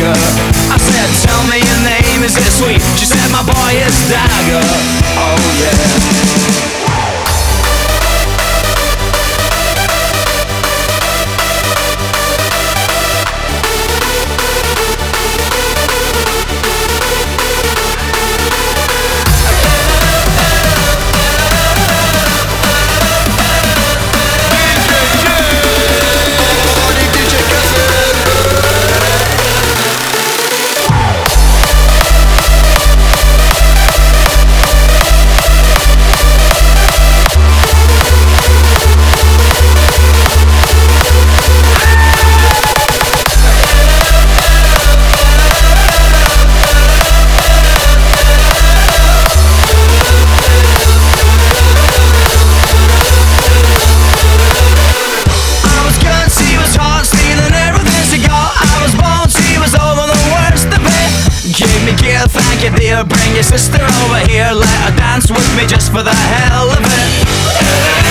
dagger. I said, tell me your name, is it sweet? She said, my boy is Dagger. Oh yeah. Thank you dear, bring your sister over here. Let her dance with me just for the hell of it.